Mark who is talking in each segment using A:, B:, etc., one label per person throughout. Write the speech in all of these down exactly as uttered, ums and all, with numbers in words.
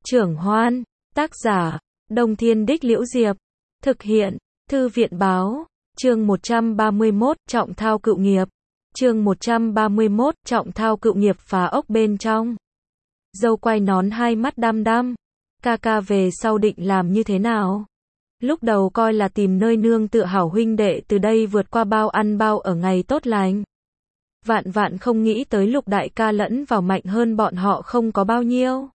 A: Trưởng Hoan, tác giả, Đông Thiên Đích Liễu Diệp, thực hiện, Thư viện Báo, chương một trăm ba mươi mốt, trọng thao cựu nghiệp, chương một trăm ba mươi mốt, trọng thao cựu nghiệp phá ốc bên trong. Dâu quay nón hai mắt đăm đăm, ca ca về sau định làm như thế nào? Lúc đầu coi là tìm nơi nương tựa hảo huynh đệ từ đây vượt qua bao ăn bao ở ngày tốt lành. Vạn vạn không nghĩ tới Lục đại ca lẫn vào mạnh hơn bọn họ không có bao nhiêu.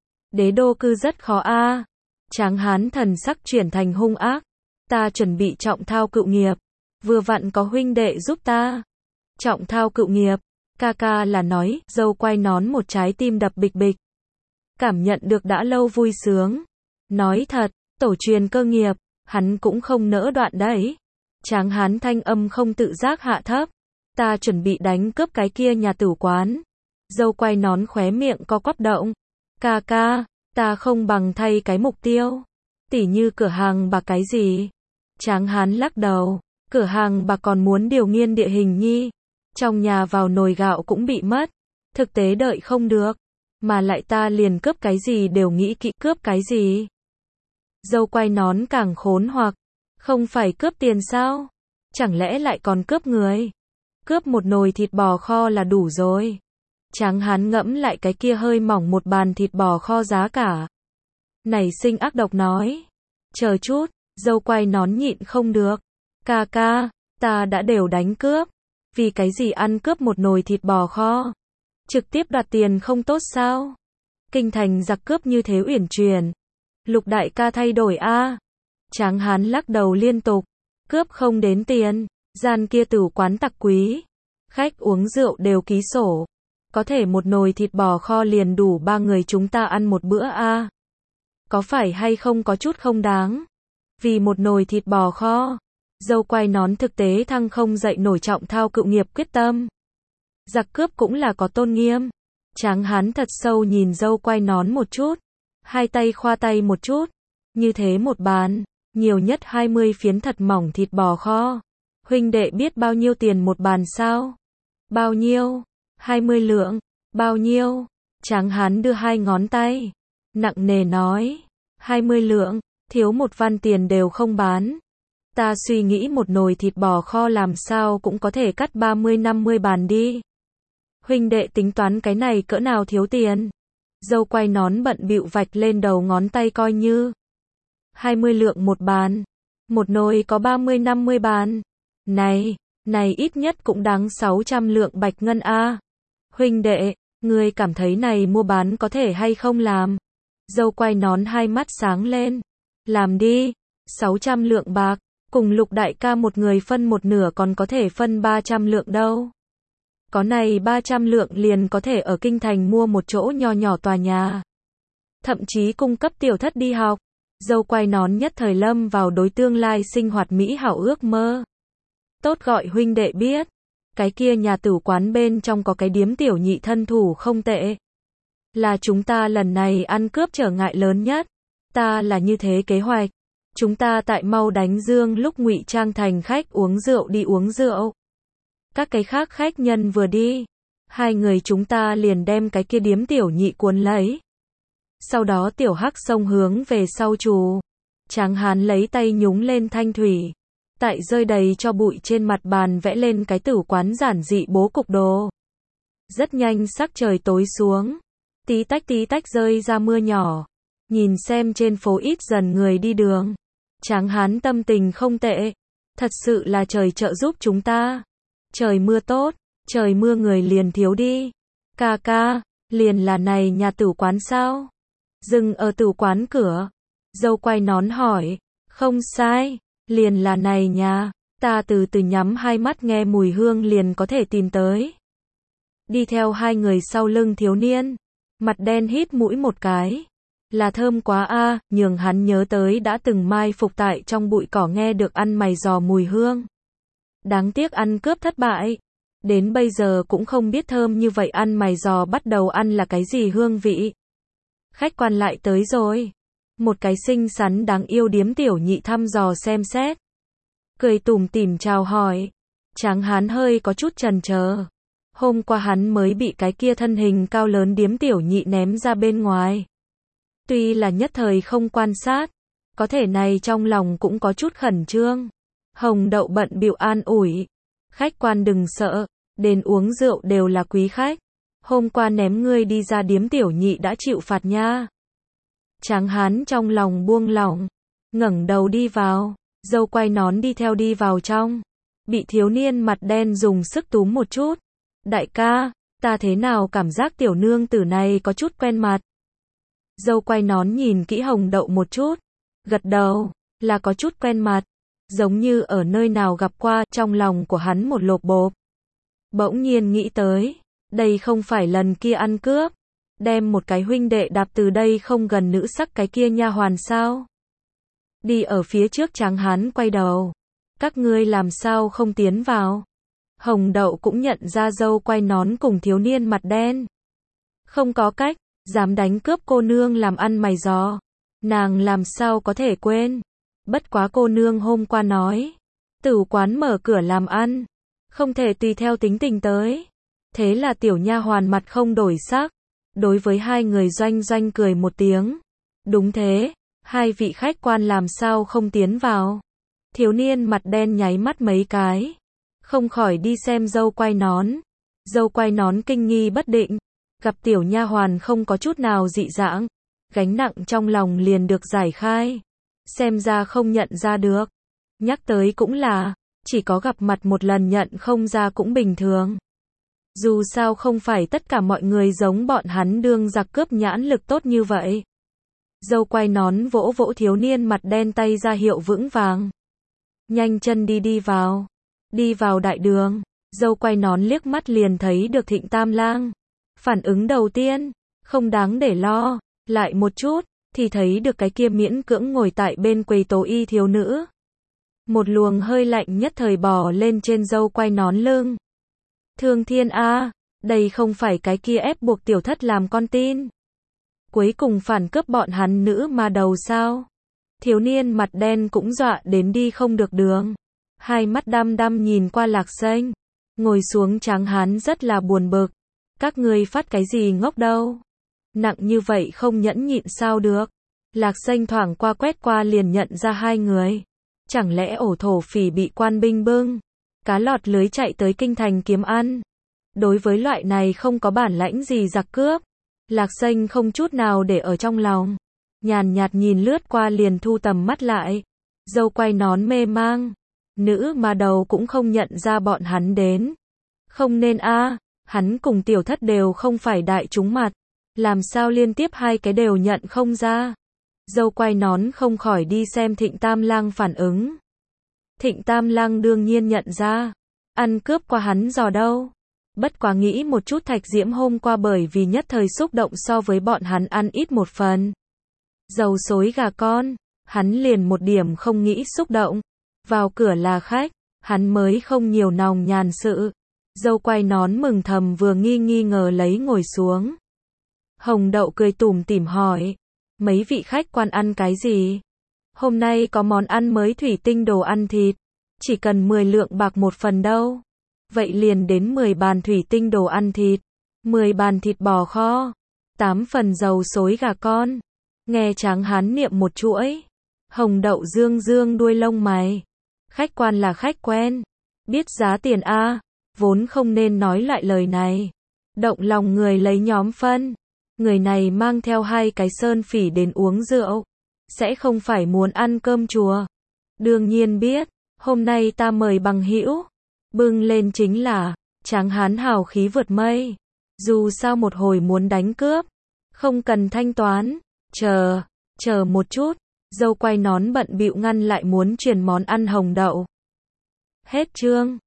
A: Đế đô cư rất khó a. À. Tráng hán thần sắc chuyển thành hung ác. Ta chuẩn bị trọng thao cựu nghiệp. Vừa vặn có huynh đệ giúp ta. Trọng thao cựu nghiệp. Ca ca là nói, dâu quay nón một trái tim đập bịch bịch. Cảm nhận được đã lâu vui sướng. Nói thật, tổ truyền cơ nghiệp, hắn cũng không nỡ đoạn đấy. Tráng hán thanh âm không tự giác hạ thấp. Ta chuẩn bị đánh cướp cái kia nhà tử quán. Dâu quay nón khóe miệng co quắp động. Ca ca, ta không bằng thay cái mục tiêu. Tỉ như cửa hàng bạc cái gì? Tráng hán lắc đầu. Cửa hàng bạc còn muốn điều nghiên địa hình nhi. Trong nhà vào nồi gạo cũng bị mất. Thực tế đợi không được. Mà lại ta liền cướp cái gì đều nghĩ kỹ cướp cái gì. Dâu quay nón càng khốn hoặc. Không phải cướp tiền sao? Chẳng lẽ lại còn cướp người? Cướp một nồi thịt bò kho là đủ rồi. Tráng hán ngẫm lại cái kia hơi mỏng một bàn thịt bò kho giá cả. Nảy sinh ác độc nói. Chờ chút, dâu quay nón nhịn không được. Ca ca, ta đã đều đánh cướp. Vì cái gì ăn cướp một nồi thịt bò kho? Trực tiếp đoạt tiền không tốt sao? Kinh thành giặc cướp như thế uyển chuyển. Lục đại ca thay đổi a. À. Tráng hán lắc đầu liên tục. Cướp không đến tiền. Gian kia tử quán tặc quý. Khách uống rượu đều ký sổ. Có thể một nồi thịt bò kho liền đủ ba người chúng ta ăn một bữa a. À. Có phải hay không có chút không đáng? Vì một nồi thịt bò kho. Dâu quay nón thực tế thăng không dậy nổi trọng thao cựu nghiệp quyết tâm. Giặc cướp cũng là có tôn nghiêm. Tráng hán thật sâu nhìn dâu quay nón một chút. Hai tay khoa tay một chút. Như thế một bàn. Nhiều nhất hai mươi phiến thật mỏng thịt bò kho. Huynh đệ biết bao nhiêu tiền một bàn sao? Bao nhiêu? hai mươi lượng. Bao nhiêu? Tráng hán đưa hai ngón tay. Nặng nề nói. hai mươi lượng. Thiếu một văn tiền đều không bán. Ta suy nghĩ một nồi thịt bò kho làm sao cũng có thể cắt ba mươi năm mươi bàn đi. Huynh đệ tính toán cái này cỡ nào thiếu tiền. Dâu quay nón bận bịu vạch lên đầu ngón tay coi như. hai mươi lượng một bàn. Một nồi có ba mươi năm mươi bàn. Này, này ít nhất cũng đáng sáu trăm lượng bạch ngân a. Huynh đệ, ngươi cảm thấy này mua bán có thể hay không làm? Dâu quay nón hai mắt sáng lên. Làm đi. sáu trăm lượng bạc. Cùng Lục đại ca một người phân một nửa còn có thể phân ba trăm lượng đâu. Có này ba trăm lượng liền có thể ở kinh thành mua một chỗ nho nhỏ tòa nhà. Thậm chí cung cấp tiểu thất đi học. Dâu quay nón nhất thời lâm vào đối tương lai sinh hoạt mỹ hảo ước mơ. Tốt gọi huynh đệ biết. Cái kia nhà tử quán bên trong có cái điếm tiểu nhị thân thủ không tệ. Là chúng ta lần này ăn cướp trở ngại lớn nhất. Ta là như thế kế hoạch. Chúng ta tại mau đánh dương lúc ngụy trang thành khách uống rượu đi uống rượu. Các cái khác khách nhân vừa đi. Hai người chúng ta liền đem cái kia điếm tiểu nhị cuốn lấy. Sau đó tiểu hắc xông hướng về sau trù. Tráng hán lấy tay nhúng lên thanh thủy. Tại rơi đầy cho bụi trên mặt bàn vẽ lên cái tử quán giản dị bố cục đồ. Rất nhanh sắc trời tối xuống. Tí tách tí tách rơi ra mưa nhỏ. Nhìn xem trên phố ít dần người đi đường. Tráng hán tâm tình không tệ. Thật sự là trời trợ giúp chúng ta. Trời mưa tốt, trời mưa người liền thiếu đi. Ca ca, liền là này nhà tử quán sao? Dừng ở tử quán cửa. Dâu quay nón hỏi. Không sai, liền là này nhà. Ta từ từ nhắm hai mắt nghe mùi hương liền có thể tìm tới. Đi theo hai người sau lưng thiếu niên. Mặt đen hít mũi một cái. Là thơm quá a, à, nhường hắn nhớ tới đã từng mai phục tại trong bụi cỏ nghe được ăn mày giò mùi hương. Đáng tiếc ăn cướp thất bại. Đến bây giờ cũng không biết thơm như vậy ăn mày giò bắt đầu ăn là cái gì hương vị. Khách quan lại tới rồi. Một cái xinh xắn đáng yêu điếm tiểu nhị thăm dò xem xét. Cười tủm tỉm chào hỏi. Tráng hán hơi có chút chần chờ. Hôm qua hắn mới bị cái kia thân hình cao lớn điếm tiểu nhị ném ra bên ngoài. Tuy là nhất thời không quan sát, có thể này trong lòng cũng có chút khẩn trương. Hồng Đậu bận bịu an ủi. Khách quan đừng sợ, đến uống rượu đều là quý khách. Hôm qua ném ngươi đi ra điếm tiểu nhị đã chịu phạt nha. Tráng hán trong lòng buông lỏng, ngẩng đầu đi vào, dâu quay nón đi theo đi vào trong. Bị thiếu niên mặt đen dùng sức túm một chút. Đại ca, ta thế nào cảm giác tiểu nương tử này có chút quen mặt. Dâu quay nón nhìn kỹ Hồng Đậu một chút, gật đầu, là có chút quen mặt, giống như ở nơi nào gặp qua, trong lòng của hắn một lộp bộp. Bỗng nhiên nghĩ tới, đây không phải lần kia ăn cướp, đem một cái huynh đệ đạp từ đây không gần nữ sắc cái kia nha hoàn sao? Đi ở phía trước tráng hán quay đầu, các ngươi làm sao không tiến vào? Hồng Đậu cũng nhận ra dâu quay nón cùng thiếu niên mặt đen. Không có cách, dám đánh cướp cô nương làm ăn mày giò. Nàng làm sao có thể quên. Bất quá cô nương hôm qua nói, tử quán mở cửa làm ăn, không thể tùy theo tính tình tới. Thế là tiểu nha hoàn mặt không đổi sắc, đối với hai người doanh doanh cười một tiếng. Đúng thế, hai vị khách quan làm sao không tiến vào. Thiếu niên mặt đen nháy mắt mấy cái, không khỏi đi xem dâu quay nón. Dâu quay nón kinh nghi bất định, gặp tiểu nha hoàn không có chút nào dị dạng, gánh nặng trong lòng liền được giải khai. Xem ra không nhận ra được. Nhắc tới cũng là, chỉ có gặp mặt một lần nhận không ra cũng bình thường. Dù sao không phải tất cả mọi người giống bọn hắn đương giặc cướp nhãn lực tốt như vậy. Dâu quay nón vỗ vỗ thiếu niên mặt đen tay ra hiệu vững vàng. Nhanh chân đi đi vào. Đi vào đại đường, dâu quay nón liếc mắt liền thấy được Thịnh Tam Lang. Phản ứng đầu tiên, không đáng để lo, lại một chút, thì thấy được cái kia miễn cưỡng ngồi tại bên quầy tố y thiếu nữ. Một luồng hơi lạnh nhất thời bò lên trên dâu quay nón lưng. Thương thiên a, đây không phải cái kia ép buộc tiểu thất làm con tin. Cuối cùng phản cướp bọn hắn nữ mà đầu sao? Thiếu niên mặt đen cũng dọa đến đi không được đường. Hai mắt đăm đăm nhìn qua Lạc Xanh. Ngồi xuống tráng hán rất là buồn bực. Các ngươi phát cái gì ngốc đâu? Nặng như vậy không nhẫn nhịn sao được? Lạc Xanh thoảng qua quét qua liền nhận ra hai người. Chẳng lẽ ổ thổ phỉ bị quan binh bưng? Cá lọt lưới chạy tới kinh thành kiếm ăn. Đối với loại này không có bản lãnh gì giặc cướp, Lạc Xanh không chút nào để ở trong lòng. Nhàn nhạt nhìn lướt qua liền thu tầm mắt lại. Dâu quay nón mê mang. Nữ mà đầu cũng không nhận ra bọn hắn đến. Không nên a, hắn cùng tiểu thất đều không phải đại chúng mặt. Làm sao liên tiếp hai cái đều nhận không ra. Dâu quay nón không khỏi đi xem Thịnh Tam Lang phản ứng. Thịnh Tam Lang đương nhiên nhận ra. Ăn cướp qua hắn dò đâu. Bất quá nghĩ một chút Thạch Diễm hôm qua bởi vì nhất thời xúc động so với bọn hắn ăn ít một phần. Dầu xối gà con, hắn liền một điểm không nghĩ xúc động. Vào cửa là khách, hắn mới không nhiều nòng nhàn sự. Dâu quay nón mừng thầm vừa nghi nghi ngờ lấy ngồi xuống. Hồng Đậu cười tủm tỉm hỏi, mấy vị khách quan ăn cái gì? Hôm nay có món ăn mới thủy tinh đồ ăn thịt, chỉ cần mười lượng bạc một phần đâu. Vậy liền đến mười bàn thủy tinh đồ ăn thịt, mười bàn thịt bò kho, tám phần dầu xối gà con. Nghe tráng hán niệm một chuỗi, Hồng Đậu dương dương đuôi lông mày. Khách quan là khách quen, biết giá tiền a, vốn không nên nói loại lời này. Động lòng người lấy nhóm phân. Người này mang theo hai cái sơn phỉ đến uống rượu, sẽ không phải muốn ăn cơm chùa. Đương nhiên biết, hôm nay ta mời bằng hữu. Bưng lên chính là, tráng hán hào khí vượt mây. Dù sao một hồi muốn đánh cướp, không cần thanh toán. Chờ, chờ một chút. Dâu quay nón bận bịu ngăn lại muốn truyền món ăn Hồng Đậu. Hết chương.